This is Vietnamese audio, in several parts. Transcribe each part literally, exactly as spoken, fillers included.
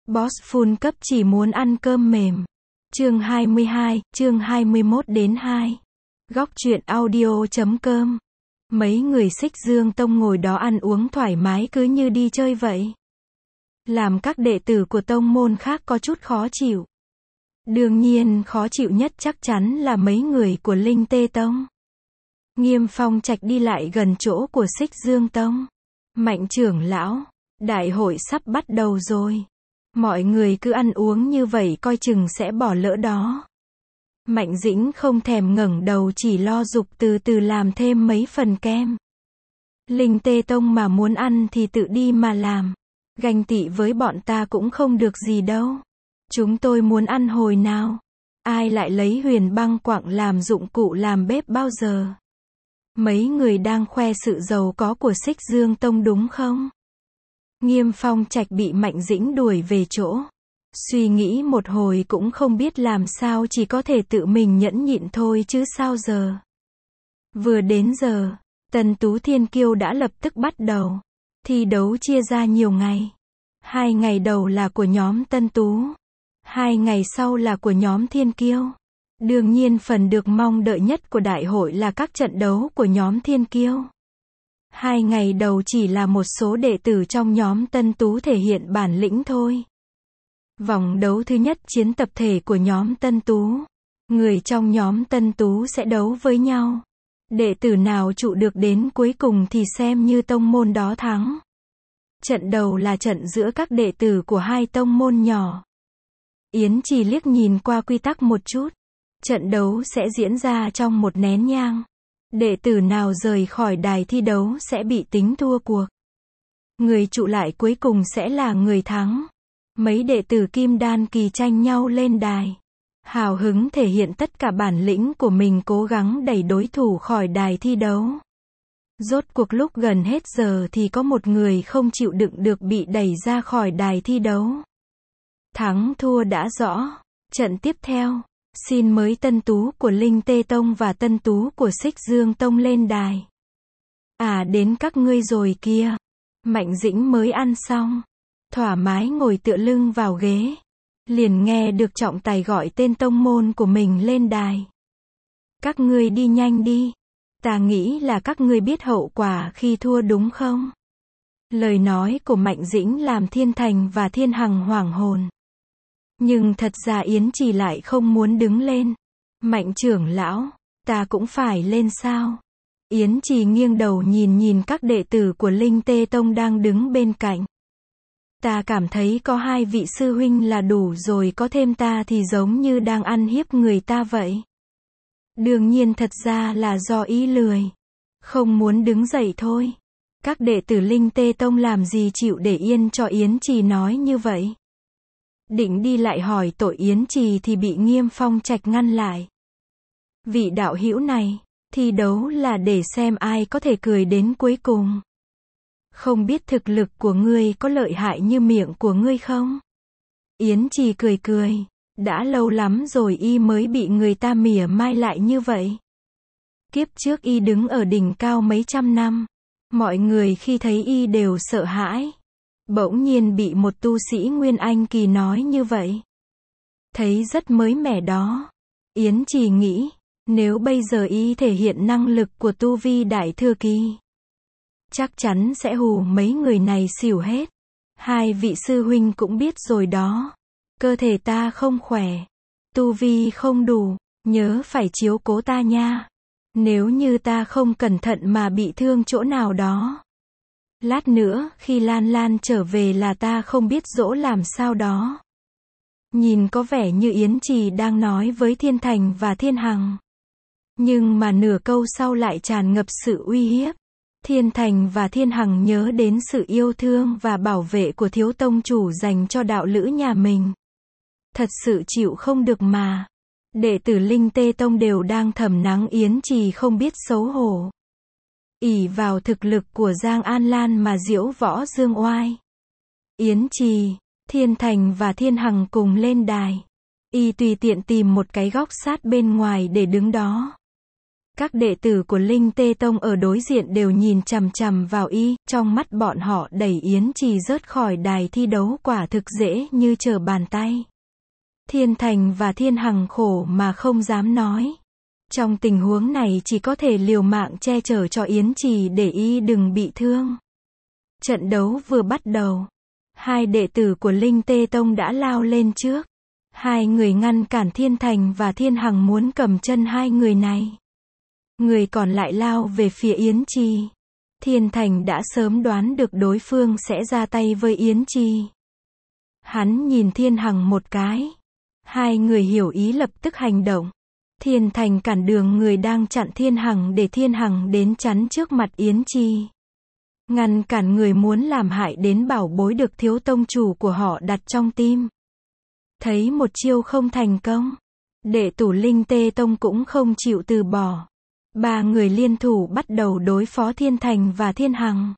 Boss full cấp chỉ muốn ăn cơm mềm. Chương hai mươi hai, chương hai mươi mốt đến hai. Góc truyện audio chấm com. Mấy người Xích Dương Tông ngồi đó ăn uống thoải mái cứ như đi chơi vậy. Làm các đệ tử của tông môn khác có chút khó chịu. Đương nhiên khó chịu nhất chắc chắn là mấy người của Linh Tê Tông. Nghiêm Phong Trạch đi lại gần chỗ của Xích Dương Tông. Mạnh trưởng lão, đại hội sắp bắt đầu rồi. Mọi người cứ ăn uống như vậy coi chừng sẽ bỏ lỡ đó. Mạnh Dĩnh không thèm ngẩng đầu chỉ lo dục từ từ làm thêm mấy phần kem. Linh Tê Tông mà muốn ăn thì tự đi mà làm. Ganh tị với bọn ta cũng không được gì đâu. Chúng tôi muốn ăn hồi nào. Ai lại lấy huyền băng quặng làm dụng cụ làm bếp bao giờ? Mấy người đang khoe sự giàu có của Xích Dương Tông đúng không? Nghiêm Phong Trạch bị Mạnh Dĩnh đuổi về chỗ. Suy nghĩ một hồi cũng không biết làm sao, chỉ có thể tự mình nhẫn nhịn thôi chứ sao giờ. Vừa đến giờ, Tân Tú Thiên Kiêu đã lập tức bắt đầu. Thi đấu chia ra nhiều ngày. Hai ngày đầu là của nhóm Tân Tú. Hai ngày sau là của nhóm Thiên Kiêu. Đương nhiên phần được mong đợi nhất của đại hội là các trận đấu của nhóm Thiên Kiêu. Hai ngày đầu chỉ là một số đệ tử trong nhóm Tân Tú thể hiện bản lĩnh thôi. Vòng đấu thứ nhất chiến tập thể của nhóm Tân Tú. Người trong nhóm Tân Tú sẽ đấu với nhau. Đệ tử nào trụ được đến cuối cùng thì xem như tông môn đó thắng. Trận đầu là trận giữa các đệ tử của hai tông môn nhỏ. Yến chỉ liếc nhìn qua quy tắc một chút. Trận đấu sẽ diễn ra trong một nén nhang. Đệ tử nào rời khỏi đài thi đấu sẽ bị tính thua cuộc. Người trụ lại cuối cùng sẽ là người thắng. Mấy đệ tử Kim Đan kỳ tranh nhau lên đài. Hào hứng thể hiện tất cả bản lĩnh của mình, cố gắng đẩy đối thủ khỏi đài thi đấu. Rốt cuộc lúc gần hết giờ thì có một người không chịu đựng được bị đẩy ra khỏi đài thi đấu. Thắng thua đã rõ. Trận tiếp theo, xin mời Tân Tú của Linh Tê Tông và Tân Tú của Xích Dương Tông lên đài. À, đến các ngươi rồi kia. Mạnh Dĩnh mới ăn xong, thoải mái ngồi tựa lưng vào ghế. Liền nghe được trọng tài gọi tên tông môn của mình lên đài. Các ngươi đi nhanh đi. Ta nghĩ là các ngươi biết hậu quả khi thua đúng không? Lời nói của Mạnh Dĩnh làm Thiên Thành và Thiên Hằng hoảng hồn. Nhưng thật ra Yến Trì lại không muốn đứng lên. Mạnh trưởng lão, ta cũng phải lên sao? Yến Trì nghiêng đầu nhìn nhìn các đệ tử của Linh Tê Tông đang đứng bên cạnh. Ta cảm thấy có hai vị sư huynh là đủ rồi, có thêm ta thì giống như đang ăn hiếp người ta vậy. Đương nhiên thật ra là do ý lười. Không muốn đứng dậy thôi. Các đệ tử Linh Tê Tông làm gì chịu để yên cho Yến Trì nói như vậy. Định đi lại hỏi tội Yến Trì thì bị Nghiêm Phong Trạch ngăn lại. Vị đạo hữu này, thi đấu là để xem ai có thể cười đến cuối cùng. Không biết thực lực của ngươi có lợi hại như miệng của ngươi không? Yến Trì cười cười. Đã lâu lắm rồi y mới bị người ta mỉa mai lại như vậy. Kiếp trước y đứng ở đỉnh cao mấy trăm năm. Mọi người khi thấy y đều sợ hãi. Bỗng nhiên bị một tu sĩ Nguyên Anh kỳ nói như vậy. Thấy rất mới mẻ đó. Yến Trì nghĩ, nếu bây giờ y thể hiện năng lực của tu vi đại thừa kỳ, chắc chắn sẽ hù mấy người này xỉu hết. Hai vị sư huynh cũng biết rồi đó. Cơ thể ta không khỏe. Tu vi không đủ. Nhớ phải chiếu cố ta nha. Nếu như ta không cẩn thận mà bị thương chỗ nào đó. Lát nữa, khi Lan Lan trở về là ta không biết dỗ làm sao đó. Nhìn có vẻ như Yến Trì đang nói với Thiên Thành và Thiên Hằng. Nhưng mà nửa câu sau lại tràn ngập sự uy hiếp. Thiên Thành và Thiên Hằng nhớ đến sự yêu thương và bảo vệ của thiếu tông chủ dành cho đạo lữ nhà mình. Thật sự chịu không được mà. Đệ tử Linh Tê Tông đều đang thầm mắng Yến Trì không biết xấu hổ. Ỷ vào thực lực của Giang An Lan mà diễu võ dương oai. Yến Trì, Thiên Thành và Thiên Hằng cùng lên đài. Y tùy tiện tìm một cái góc sát bên ngoài để đứng đó. Các đệ tử của Linh Tê Tông ở đối diện đều nhìn chằm chằm vào y, trong mắt bọn họ đẩy Yến Trì rớt khỏi đài thi đấu quả thực dễ như trở bàn tay. Thiên Thành và Thiên Hằng khổ mà không dám nói. Trong tình huống này chỉ có thể liều mạng che chở cho Yến Trì để y đừng bị thương. Trận đấu vừa bắt đầu, hai đệ tử của Linh Tê Tông đã lao lên trước. Hai người ngăn cản Thiên Thành và Thiên Hằng muốn cầm chân hai người này. Người còn lại lao về phía Yến Trì. Thiên Thành đã sớm đoán được đối phương sẽ ra tay với Yến Trì. Hắn nhìn Thiên Hằng một cái. Hai người hiểu ý lập tức hành động. Thiên Thành cản đường người đang chặn Thiên Hằng để Thiên Hằng đến chắn trước mặt Yến Trì. Ngăn cản người muốn làm hại đến bảo bối được thiếu tông chủ của họ đặt trong tim. Thấy một chiêu không thành công, đệ tử Linh Tê Tông cũng không chịu từ bỏ. Ba người liên thủ bắt đầu đối phó Thiên Thành và Thiên Hằng.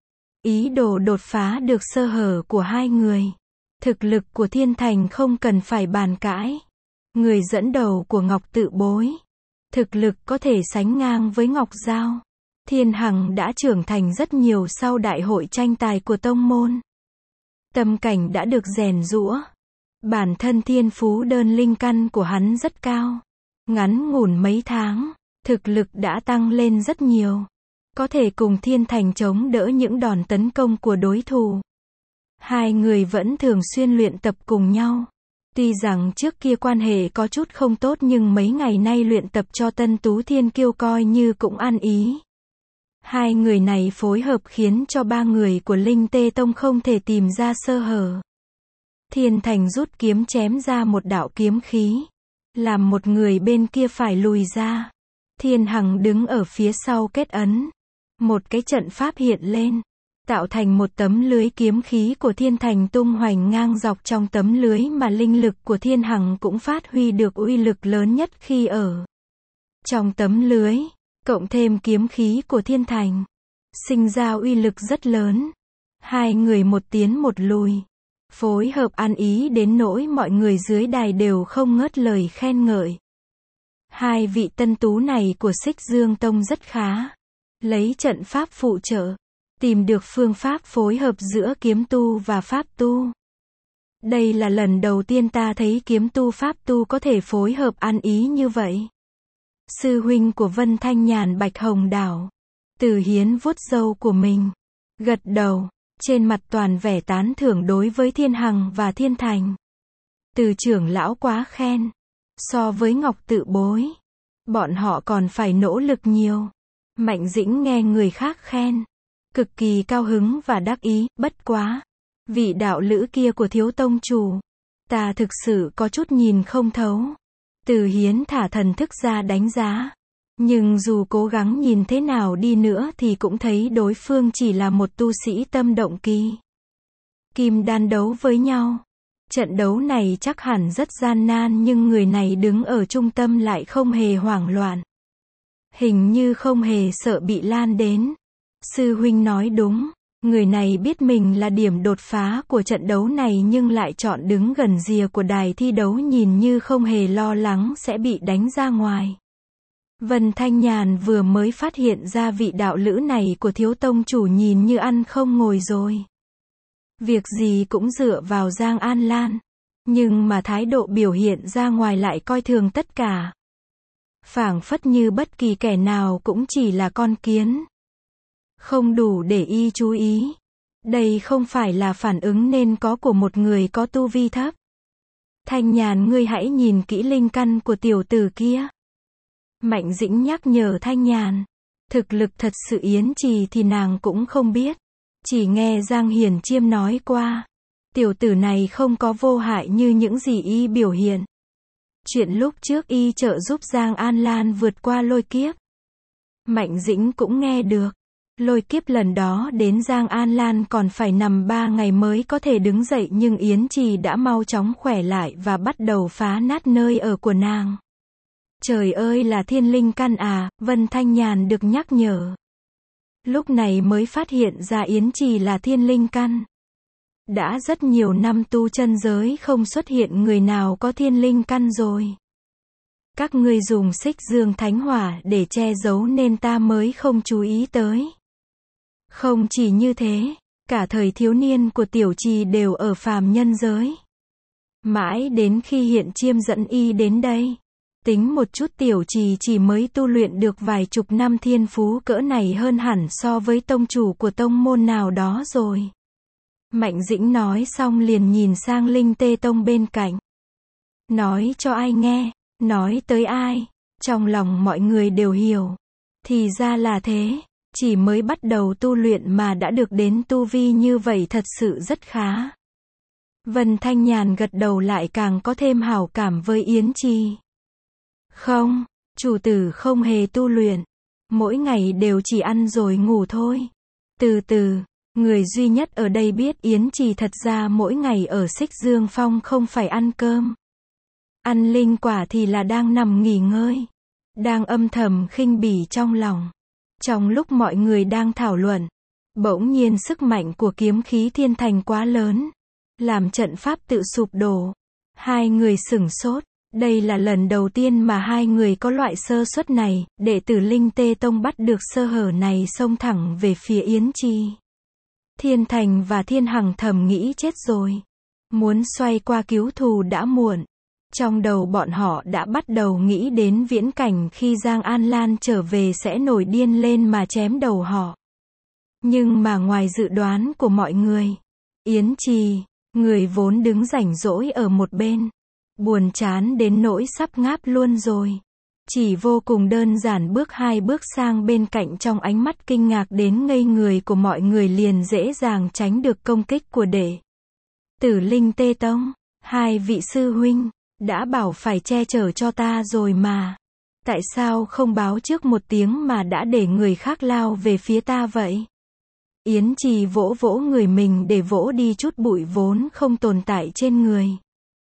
Ý đồ đột phá được sơ hở của hai người. Thực lực của Thiên Thành không cần phải bàn cãi. Người dẫn đầu của Ngọc Tự Bối. Thực lực có thể sánh ngang với Ngọc Giao. Thiên Hằng đã trưởng thành rất nhiều sau đại hội tranh tài của tông môn. Tâm cảnh đã được rèn giũa. Bản thân thiên phú đơn linh căn của hắn rất cao. Ngắn ngủn mấy tháng, thực lực đã tăng lên rất nhiều. Có thể cùng Thiên Thành chống đỡ những đòn tấn công của đối thủ. Hai người vẫn thường xuyên luyện tập cùng nhau. Tuy rằng trước kia quan hệ có chút không tốt nhưng mấy ngày nay luyện tập cho Tân Tú Thiên Kiêu coi như cũng ăn ý. Hai người này phối hợp khiến cho ba người của Linh Tê Tông không thể tìm ra sơ hở. Thiên Thành rút kiếm chém ra một đạo kiếm khí, làm một người bên kia phải lùi ra. Thiên Hằng đứng ở phía sau kết ấn. Một cái trận pháp hiện lên, tạo thành một tấm lưới kiếm khí của Thiên Thành tung hoành ngang dọc trong tấm lưới mà linh lực của Thiên Hằng cũng phát huy được uy lực lớn nhất khi ở trong tấm lưới, cộng thêm kiếm khí của Thiên Thành, sinh ra uy lực rất lớn. Hai người một tiến một lùi, phối hợp ăn ý đến nỗi mọi người dưới đài đều không ngớt lời khen ngợi. Hai vị tân tú này của Xích Dương Tông rất khá. Lấy trận pháp phụ trợ, tìm được phương pháp phối hợp giữa kiếm tu và pháp tu. Đây là lần đầu tiên ta thấy kiếm tu pháp tu có thể phối hợp ăn ý như vậy. Sư huynh của Vân Thanh Nhàn Bạch Hồng Đảo. Từ Hiến vuốt râu của mình, gật đầu, trên mặt toàn vẻ tán thưởng đối với Thiên Hằng và Thiên Thành. Từ trưởng lão quá khen. So với Ngọc Tự Bối, bọn họ còn phải nỗ lực nhiều. Mạnh Dĩnh nghe người khác khen, cực kỳ cao hứng và đắc ý. Bất quá, vị đạo lữ kia của thiếu tông chủ, ta thực sự có chút nhìn không thấu. Từ Hiến thả thần thức ra đánh giá, nhưng dù cố gắng nhìn thế nào đi nữa thì cũng thấy đối phương chỉ là một tu sĩ tâm động kỳ. Kim đan đấu với nhau. Trận đấu này chắc hẳn rất gian nan nhưng người này đứng ở trung tâm lại không hề hoảng loạn. Hình như không hề sợ bị lan đến. Sư huynh nói đúng, người này biết mình là điểm đột phá của trận đấu này nhưng lại chọn đứng gần rìa của đài thi đấu nhìn như không hề lo lắng sẽ bị đánh ra ngoài. Vân Thanh Nhàn vừa mới phát hiện ra vị đạo lữ này của thiếu tông chủ nhìn như ăn không ngồi rồi. Việc gì cũng dựa vào Giang An Lan, nhưng mà thái độ biểu hiện ra ngoài lại coi thường tất cả. Phảng phất như bất kỳ kẻ nào cũng chỉ là con kiến. Không đủ để y chú ý. Đây không phải là phản ứng nên có của một người có tu vi thấp. Thanh Nhàn, ngươi hãy nhìn kỹ linh căn của tiểu tử kia. Mạnh Dĩnh nhắc nhở Thanh Nhàn. Thực lực thật sự Yến Trì thì nàng cũng không biết. Chỉ nghe Giang Hiển Chiêm nói qua. Tiểu tử này không có vô hại như những gì y biểu hiện. Chuyện lúc trước y trợ giúp Giang An Lan vượt qua lôi kiếp. Mạnh Dĩnh cũng nghe được. Lôi kiếp lần đó đến Giang An Lan còn phải nằm ba ngày mới có thể đứng dậy nhưng Yến Trì đã mau chóng khỏe lại và bắt đầu phá nát nơi ở của nàng. Trời ơi là thiên linh căn à, Vân Thanh Nhàn được nhắc nhở. Lúc này mới phát hiện ra Yến Trì là thiên linh căn. Đã rất nhiều năm tu chân giới không xuất hiện người nào có thiên linh căn rồi. Các ngươi dùng xích dương thánh hỏa để che giấu nên ta mới không chú ý tới. Không chỉ như thế, cả thời thiếu niên của tiểu trì đều ở phàm nhân giới. Mãi đến khi hiện chiêm dẫn y đến đây. Tính một chút tiểu trì chỉ mới tu luyện được vài chục năm thiên phú cỡ này hơn hẳn so với tông chủ của tông môn nào đó rồi. Mạnh Dĩnh nói xong liền nhìn sang Linh Tê Tông bên cạnh. Nói cho ai nghe, nói tới ai, trong lòng mọi người đều hiểu. Thì ra là thế, chỉ mới bắt đầu tu luyện mà đã được đến tu vi như vậy thật sự rất khá. Vân Thanh Nhàn gật đầu lại càng có thêm hảo cảm với Yến Trì. Không, chủ tử không hề tu luyện. Mỗi ngày đều chỉ ăn rồi ngủ thôi. Từ từ, người duy nhất ở đây biết Yến Trì thật ra mỗi ngày ở Xích Dương Phong không phải ăn cơm. Ăn linh quả thì là đang nằm nghỉ ngơi. Đang âm thầm khinh bỉ trong lòng. Trong lúc mọi người đang thảo luận, bỗng nhiên sức mạnh của kiếm khí thiên thành quá lớn. Làm trận pháp tự sụp đổ. Hai người sửng sốt. Đây là lần đầu tiên mà hai người có loại sơ suất này, đệ tử Linh Tê Tông bắt được sơ hở này xông thẳng về phía Yến Trì. Thiên Thành và Thiên Hằng thầm nghĩ chết rồi. Muốn xoay qua cứu thù đã muộn. Trong đầu bọn họ đã bắt đầu nghĩ đến viễn cảnh khi Giang An Lan trở về sẽ nổi điên lên mà chém đầu họ. Nhưng mà ngoài dự đoán của mọi người, Yến Trì, người vốn đứng rảnh rỗi ở một bên, buồn chán đến nỗi sắp ngáp luôn rồi. Chỉ vô cùng đơn giản bước hai bước sang bên cạnh trong ánh mắt kinh ngạc đến ngây người của mọi người liền dễ dàng tránh được công kích của đệ tử Linh Tê Tông. Hai vị sư huynh, đã bảo phải che chở cho ta rồi mà. Tại sao không báo trước một tiếng mà đã để người khác lao về phía ta vậy? Yến Trì vỗ vỗ người mình để vỗ đi chút bụi vốn không tồn tại trên người.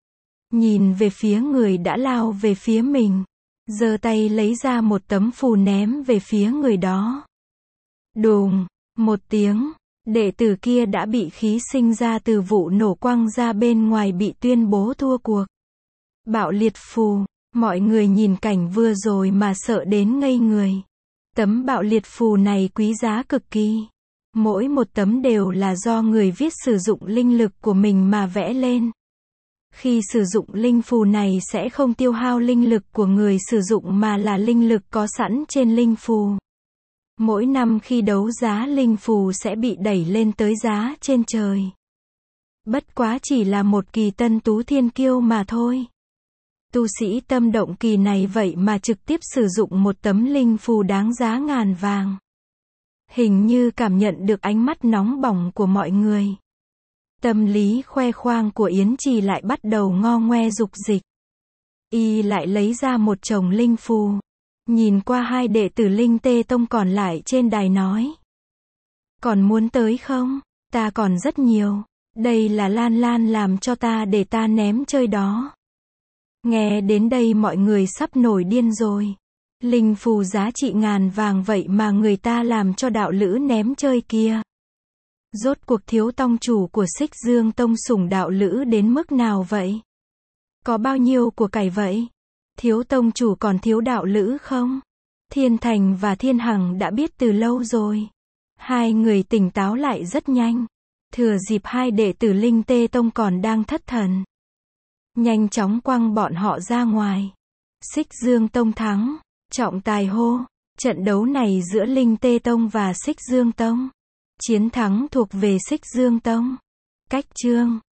Nhìn về phía người đã lao về phía mình. Giơ tay lấy ra một tấm phù ném về phía người đó. Đùng, một tiếng, đệ tử kia đã bị khí sinh ra từ vụ nổ quăng ra bên ngoài bị tuyên bố thua cuộc. Bạo liệt phù, mọi người nhìn cảnh vừa rồi mà sợ đến ngây người. Tấm bạo liệt phù này quý giá cực kỳ. Mỗi một tấm đều là do người viết sử dụng linh lực của mình mà vẽ lên. Khi sử dụng linh phù này sẽ không tiêu hao linh lực của người sử dụng mà là linh lực có sẵn trên linh phù. Mỗi năm khi đấu giá linh phù sẽ bị đẩy lên tới giá trên trời. Bất quá chỉ là một kỳ tân tú thiên kiêu mà thôi. Tu sĩ tâm động kỳ này vậy mà trực tiếp sử dụng một tấm linh phù đáng giá ngàn vàng. Hình như cảm nhận được ánh mắt nóng bỏng của mọi người. Tâm lý khoe khoang của Yến Trì lại bắt đầu ngo ngoe dục dịch. Y lại lấy ra một chồng linh phù. Nhìn qua hai đệ tử Linh Tê Tông còn lại trên đài nói. Còn muốn tới không? Ta còn rất nhiều. Đây là Lan Lan làm cho ta để ta ném chơi đó. Nghe đến đây mọi người sắp nổi điên rồi. Linh phù giá trị ngàn vàng vậy mà người ta làm cho đạo lữ ném chơi kia. Rốt cuộc thiếu tông chủ của Xích Dương Tông sủng đạo lữ đến mức nào vậy? Có bao nhiêu của cải vậy? Thiếu tông chủ còn thiếu đạo lữ không? Thiên Thành và Thiên Hằng đã biết từ lâu rồi. Hai người tỉnh táo lại rất nhanh. Thừa dịp hai đệ tử Linh Tê Tông còn đang thất thần. Nhanh chóng quăng bọn họ ra ngoài. Xích Dương Tông thắng. Trọng tài hô. Trận đấu này giữa Linh Tê Tông và Xích Dương Tông. Chiến thắng thuộc về Xích Dương Tông. Cách chương